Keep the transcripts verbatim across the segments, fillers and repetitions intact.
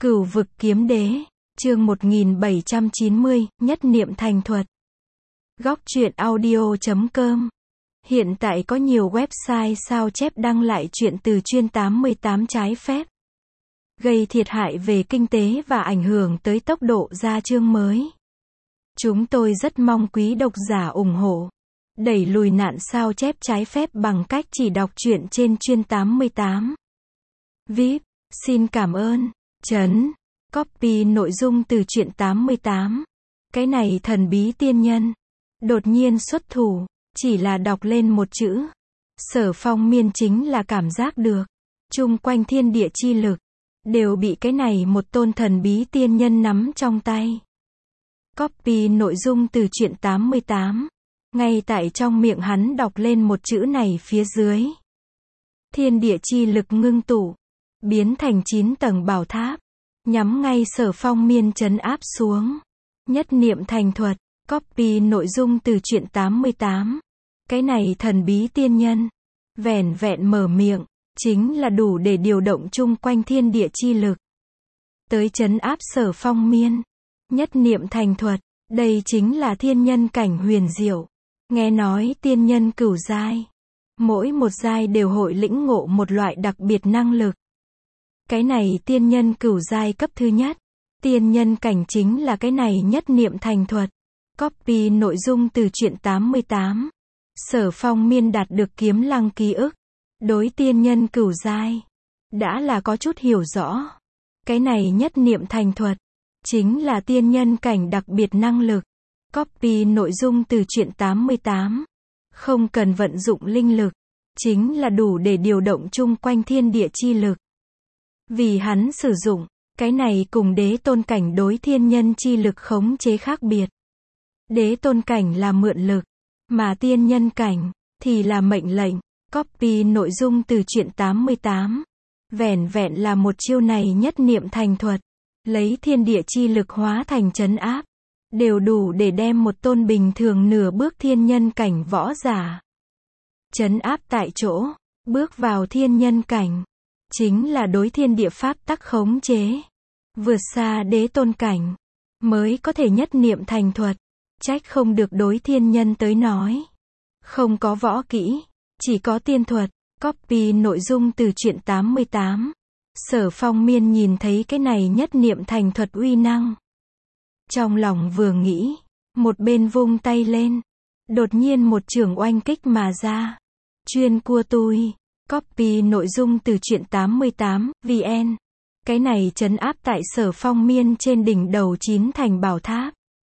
Cửu vực kiếm đế, chương một nghìn bảy trăm chín mươi, nhất niệm thành thuật. Góc truyện audio chấm com. Hiện tại có nhiều website sao chép đăng lại truyện từ chuyên tám mươi tám trái phép, gây thiệt hại về kinh tế và ảnh hưởng tới tốc độ ra chương mới. Chúng tôi rất mong quý độc giả ủng hộ, đẩy lùi nạn sao chép trái phép bằng cách chỉ đọc truyện trên chuyên tám mươi tám. vê i pê, xin cảm ơn. Chấn. Copy nội dung từ truyện tám mươi tám. Cái này thần bí tiên nhân đột nhiên xuất thủ, chỉ là đọc lên một chữ. Sở Phong Miên chính là cảm giác được, chung quanh thiên địa chi lực đều bị cái này một tôn thần bí tiên nhân nắm trong tay. Copy nội dung từ truyện tám mươi tám. Ngay tại trong miệng hắn đọc lên một chữ này phía dưới, thiên địa chi lực ngưng tụ, biến thành chín tầng bảo tháp, nhắm ngay Sở Phong Miên trấn áp xuống. Nhất niệm thành thuật. Copy nội dung từ truyện tám mươi tám. Cái này thần bí tiên nhân, vẻn vẹn mở miệng, chính là đủ để điều động chung quanh thiên địa chi lực, tới trấn áp Sở Phong Miên. Nhất niệm thành thuật, đây chính là thiên nhân cảnh huyền diệu. Nghe nói tiên nhân cửu giai, mỗi một giai đều hội lĩnh ngộ một loại đặc biệt năng lực. Cái này tiên nhân cửu giai cấp thứ nhất, tiên nhân cảnh chính là cái này nhất niệm thành thuật. Copy nội dung từ truyện tám mươi tám. Sở Phong Miên đạt được kiếm lăng ký ức, đối tiên nhân cửu giai đã là có chút hiểu rõ. Cái này nhất niệm thành thuật chính là tiên nhân cảnh đặc biệt năng lực. Copy nội dung từ truyện tám mươi tám. Không cần vận dụng linh lực, chính là đủ để điều động chung quanh thiên địa chi lực. Vì hắn sử dụng, cái này cùng đế tôn cảnh đối thiên nhân chi lực khống chế khác biệt. Đế tôn cảnh là mượn lực, mà tiên nhân cảnh thì là mệnh lệnh. Copy nội dung từ truyện tám mươi tám. Vẻn vẹn là một chiêu này nhất niệm thành thuật, lấy thiên địa chi lực hóa thành trấn áp, đều đủ để đem một tôn bình thường nửa bước thiên nhân cảnh võ giả trấn áp tại chỗ. Bước vào thiên nhân cảnh chính là đối thiên địa pháp tắc khống chế, vượt xa đế tôn cảnh mới có thể nhất niệm thành thuật. Trách không được đối thiên nhân tới nói, không có võ kỹ, chỉ có tiên thuật. Copy nội dung từ truyện tám mươi tám. Sở Phong Miên nhìn thấy cái này nhất niệm thành thuật uy năng, trong lòng vừa nghĩ, một bên vung tay lên, đột nhiên một chưởng oanh kích mà ra. Chuyên cua tui. Copy nội dung từ truyện tám mươi tám, vn. Cái này trấn áp tại Sở Phong Miên trên đỉnh đầu chín thành bảo tháp,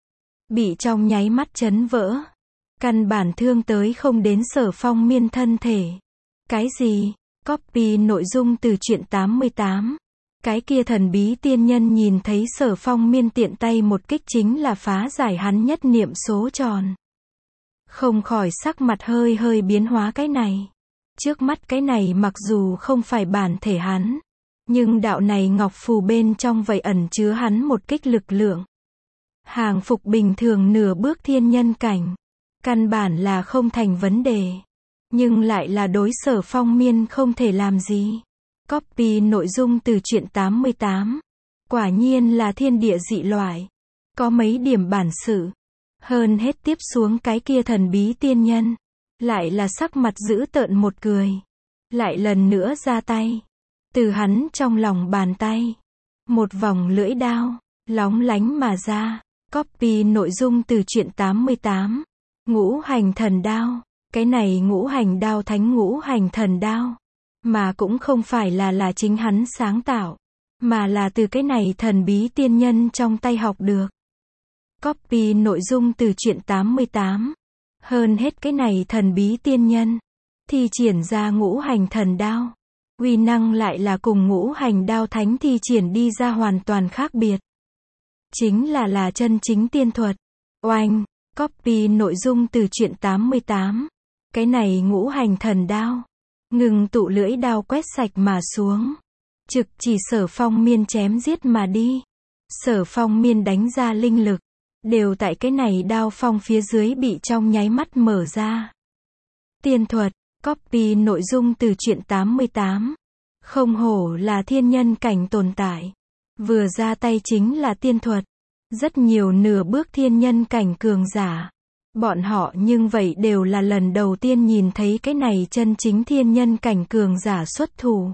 bị trong nháy mắt chấn vỡ, căn bản thương tới không đến Sở Phong Miên thân thể. Cái gì? Copy nội dung từ truyện tám mươi tám. Cái kia thần bí tiên nhân nhìn thấy Sở Phong Miên tiện tay một kích chính là phá giải hắn nhất niệm số tròn, không khỏi sắc mặt hơi hơi biến hóa. Cái này, trước mắt cái này mặc dù không phải bản thể hắn, nhưng đạo này ngọc phù bên trong vậy ẩn chứa hắn một kích lực lượng, hàng phục bình thường nửa bước thiên nhân cảnh, căn bản là không thành vấn đề, nhưng lại là đối Sở Phong Miên không thể làm gì. Copy nội dung từ truyện tám mươi tám. Quả nhiên là thiên địa dị loại, có mấy điểm bản sự. Hơn hết tiếp xuống cái kia thần bí tiên nhân, lại là sắc mặt dữ tợn một cười, lại lần nữa ra tay. Từ hắn trong lòng bàn tay, một vòng lưỡi đao lóng lánh mà ra. Copy nội dung từ truyện tám mươi tám. Ngũ hành thần đao. Cái này ngũ hành đao thánh ngũ hành thần đao, mà cũng không phải là là chính hắn sáng tạo, mà là từ cái này thần bí tiên nhân trong tay học được. Copy nội dung từ truyện tám mươi tám. Hơn hết cái này thần bí tiên nhân thi triển ra ngũ hành thần đao, uy năng lại là cùng ngũ hành đao thánh thi triển đi ra hoàn toàn khác biệt, chính là là chân chính tiên thuật. Oanh. Copy nội dung từ truyện tám mươi tám. Cái này ngũ hành thần đao ngừng tụ lưỡi đao quét sạch mà xuống, trực chỉ Sở Phong Miên chém giết mà đi. Sở Phong Miên đánh ra linh lực, đều tại cái này đao phong phía dưới bị trong nháy mắt mở ra. Tiên thuật. Copy nội dung từ truyện tám mươi tám. Không hổ là thiên nhân cảnh tồn tại, Vừa ra tay chính là tiên thuật. Rất nhiều nửa bước thiên nhân cảnh cường giả. Bọn họ nhưng vậy đều là lần đầu tiên nhìn thấy cái này chân chính thiên nhân cảnh cường giả xuất thủ.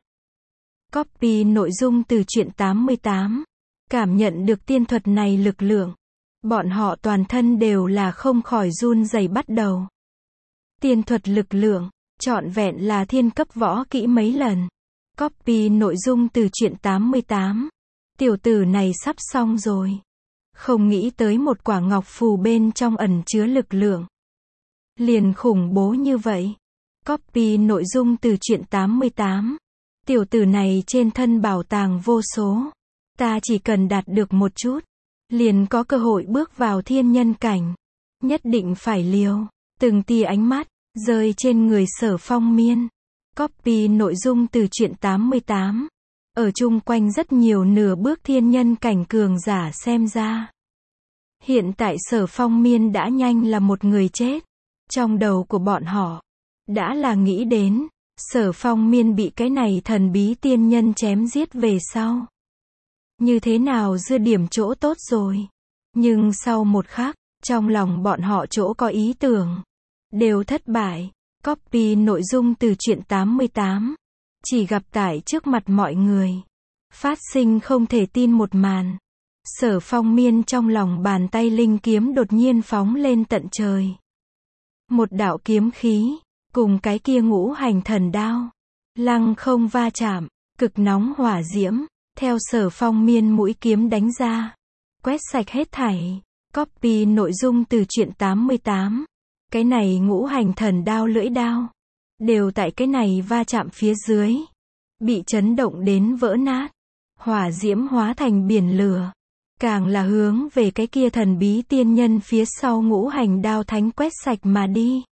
Copy nội dung từ truyện tám mươi tám. Cảm nhận được tiên thuật này lực lượng. Bọn họ toàn thân đều là không khỏi run rẩy bắt đầu. Tiên thuật lực lượng, trọn vẹn là thiên cấp võ kỹ mấy lần. Copy nội dung từ truyện tám mươi tám. Tiểu tử này sắp xong rồi. Không nghĩ tới một quả ngọc phù bên trong ẩn chứa lực lượng. Liền khủng bố như vậy. Copy nội dung từ truyện tám mươi tám. Tiểu tử này trên thân bảo tàng vô số. Ta chỉ cần đạt được một chút. Liền có cơ hội bước vào thiên nhân cảnh. Nhất định phải liều. Từng tia ánh mắt, rơi trên người Sở Phong Miên. Copy nội dung từ truyện tám mươi tám. Ở chung quanh rất nhiều nửa bước thiên nhân cảnh cường giả xem ra. Hiện tại Sở Phong Miên đã nhanh là một người chết. Trong đầu của bọn họ, đã là nghĩ đến, Sở Phong Miên bị cái này thần bí tiên nhân chém giết về sau. Như thế nào dư điểm chỗ tốt rồi. Nhưng sau một khắc, trong lòng bọn họ chỗ có ý tưởng. Đều thất bại. Copy nội dung từ truyện tám mươi tám. Chỉ gặp tại trước mặt mọi người. Phát sinh không thể tin một màn. Sở Phong Miên trong lòng bàn tay linh kiếm đột nhiên phóng lên tận trời. Một đạo kiếm khí, cùng cái kia ngũ hành thần đao. Lăng không va chạm, cực nóng hỏa diễm, theo Sở Phong Miên mũi kiếm đánh ra. Quét sạch hết thảy. Copy nội dung từ truyện tám mươi tám. Cái này ngũ hành thần đao lưỡi đao. Đều tại cái này va chạm phía dưới. Bị chấn động đến vỡ nát. Hỏa diễm hóa thành biển lửa. Càng là hướng về cái kia thần bí tiên nhân phía sau ngũ hành đao thánh quét sạch mà đi.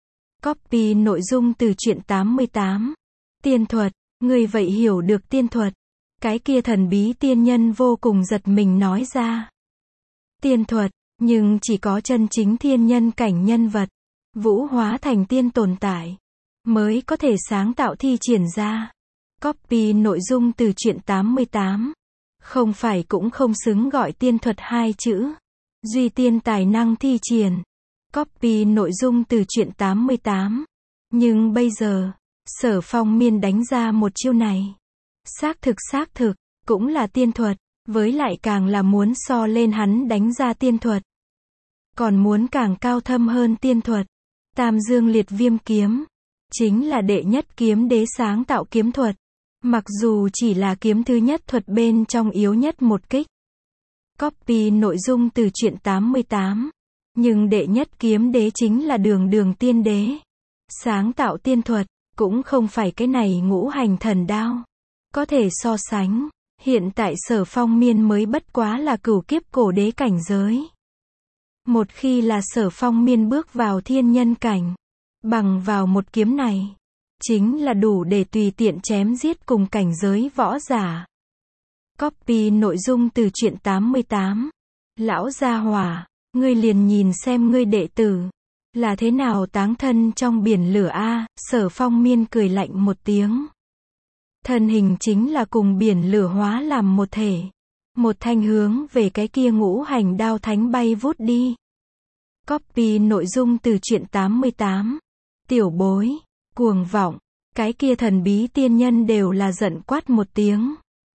Copy nội dung từ truyện tám mươi tám. Tiên thuật, người vậy hiểu được tiên thuật. Cái kia thần bí tiên nhân vô cùng giật mình nói ra. Tiên thuật, nhưng chỉ có chân chính thiên nhân cảnh nhân vật, vũ hóa thành tiên tồn tại, mới có thể sáng tạo thi triển ra. Copy nội dung từ truyện tám mươi tám. Không phải cũng không xứng gọi tiên thuật hai chữ. Duy tiên tài năng thi triển. Copy nội dung từ truyện tám mươi tám. Nhưng bây giờ, Sở Phong Miên đánh ra một chiêu này. Xác thực xác thực, cũng là tiên thuật, với lại càng là muốn so lên hắn đánh ra tiên thuật. Còn muốn càng cao thâm hơn tiên thuật. Tam Dương Liệt Viêm Kiếm. Chính là đệ nhất kiếm đế sáng tạo kiếm thuật. Mặc dù chỉ là kiếm thứ nhất thuật bên trong yếu nhất một kích. Copy nội dung từ truyện tám mươi tám. Nhưng đệ nhất kiếm đế chính là đường đường tiên đế. Sáng tạo tiên thuật, cũng không phải cái này ngũ hành thần đao. Có thể so sánh, hiện tại Sở Phong Miên mới bất quá là cửu kiếp cổ đế cảnh giới. Một khi là Sở Phong Miên bước vào thiên nhân cảnh, bằng vào một kiếm này, chính là đủ để tùy tiện chém giết cùng cảnh giới võ giả. Copy nội dung từ truyện tám mươi tám. Lão gia hỏa, ngươi liền nhìn xem ngươi đệ tử là thế nào táng thân trong biển lửa a. Sở Phong Miên cười lạnh một tiếng. Thân hình chính là cùng biển lửa hóa làm một thể. Một thanh hướng về cái kia ngũ hành đao thánh bay vút đi. Copy nội dung từ truyện tám mươi tám. Tiểu bối, cuồng vọng, cái kia thần bí tiên nhân đều là giận quát một tiếng.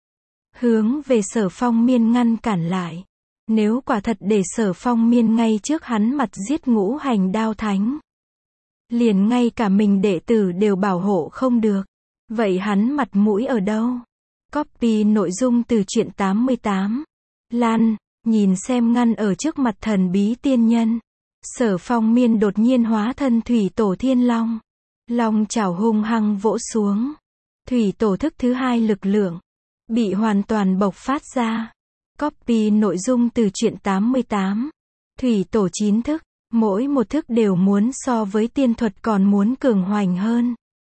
Hướng về Sở Phong Miên ngăn cản lại. Nếu quả thật để Sở Phong Miên ngay trước hắn mặt giết ngũ hành đao thánh, liền ngay cả mình đệ tử đều bảo hộ không được. Vậy hắn mặt mũi ở đâu? Copy nội dung từ truyện tám mươi tám. Lan, nhìn xem ngăn ở trước mặt thần bí tiên nhân. Sở Phong Miên đột nhiên hóa thân thủy tổ thiên long. Long chảo hung hăng vỗ xuống. Thủy tổ thức thứ hai lực lượng bị hoàn toàn bộc phát ra. Copy nội dung từ truyện tám mươi tám. Thủy tổ chín thức, mỗi một thức đều muốn so với tiên thuật còn muốn cường hoành hơn.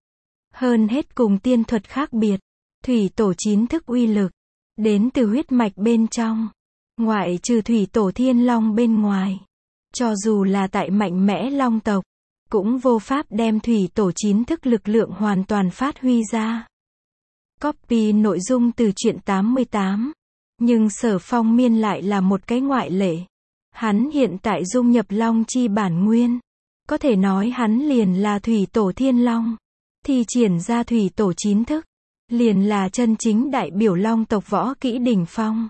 Hơn hết cùng tiên thuật khác biệt, thủy tổ chín thức uy lực đến từ huyết mạch bên trong, ngoại trừ thủy tổ thiên long bên ngoài, cho dù là tại mạnh mẽ long tộc, cũng vô pháp đem thủy tổ chín thức lực lượng hoàn toàn phát huy ra. Copy nội dung từ truyện tám mươi tám. Nhưng Sở Phong Miên lại là một cái ngoại lệ. Hắn hiện tại dung nhập Long chi bản nguyên. Có thể nói hắn liền là thủy tổ thiên long. Thi triển ra thủy tổ chín thức. Liền là chân chính đại biểu long tộc võ kỹ đỉnh phong.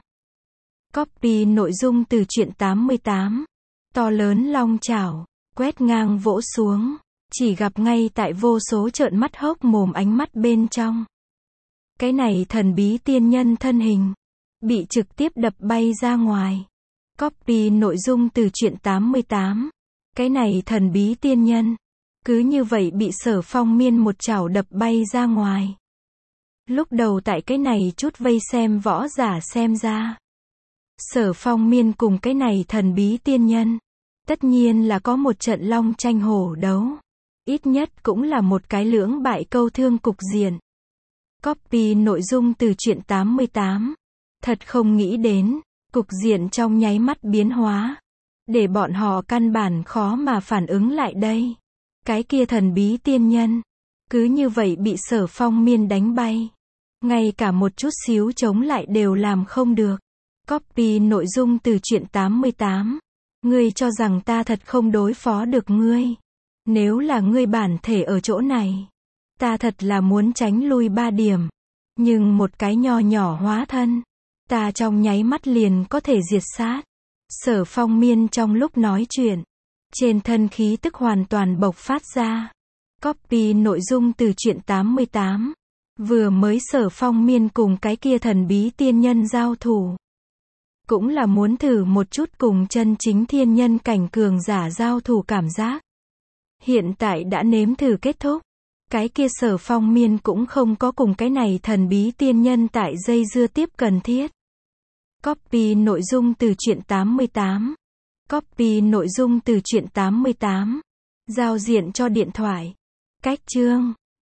Copy nội dung từ truyện tám mươi tám. To lớn long chảo, quét ngang vỗ xuống. Chỉ gặp ngay tại vô số trợn mắt hốc mồm ánh mắt bên trong. Cái này thần bí tiên nhân thân hình. Bị trực tiếp đập bay ra ngoài. Copy nội dung từ truyện tám mươi tám. Cái này thần bí tiên nhân. Cứ như vậy bị Sở Phong Miên một chảo đập bay ra ngoài. Lúc đầu tại cái này chút vây xem võ giả xem ra. Sở Phong Miên cùng cái này thần bí tiên nhân. Tất nhiên là có một trận long tranh hổ đấu. Ít nhất cũng là một cái lưỡng bại câu thương cục diện. Copy nội dung từ truyện tám mươi tám. Thật không nghĩ đến, cục diện trong nháy mắt biến hóa. Để bọn họ căn bản khó mà phản ứng lại đây. Cái kia thần bí tiên nhân. Cứ như vậy bị Sở Phong Miên đánh bay. Ngay cả một chút xíu chống lại đều làm không được. Copy nội dung từ truyện tám mươi tám. Ngươi cho rằng ta thật không đối phó được ngươi. Nếu là ngươi bản thể ở chỗ này. Ta thật là muốn tránh lui ba điểm. Nhưng một cái nho nhỏ hóa thân. Ta trong nháy mắt liền có thể diệt sát. Sở Phong Miên trong lúc nói chuyện. Trên thân khí tức hoàn toàn bộc phát ra. Copy nội dung từ truyện tám mươi tám. Vừa mới Sở Phong Miên cùng cái kia thần bí tiên nhân giao thủ. Cũng là muốn thử một chút cùng chân chính thiên nhân cảnh cường giả giao thủ cảm giác. Hiện tại đã nếm thử kết thúc. Cái kia Sở Phong Miên cũng không có cùng cái này thần bí tiên nhân tại dây dưa tiếp cần thiết. Copy nội dung từ truyện tám mươi tám. Copy nội dung từ truyện tám mươi tám. Giao diện cho điện thoại. Cách chương.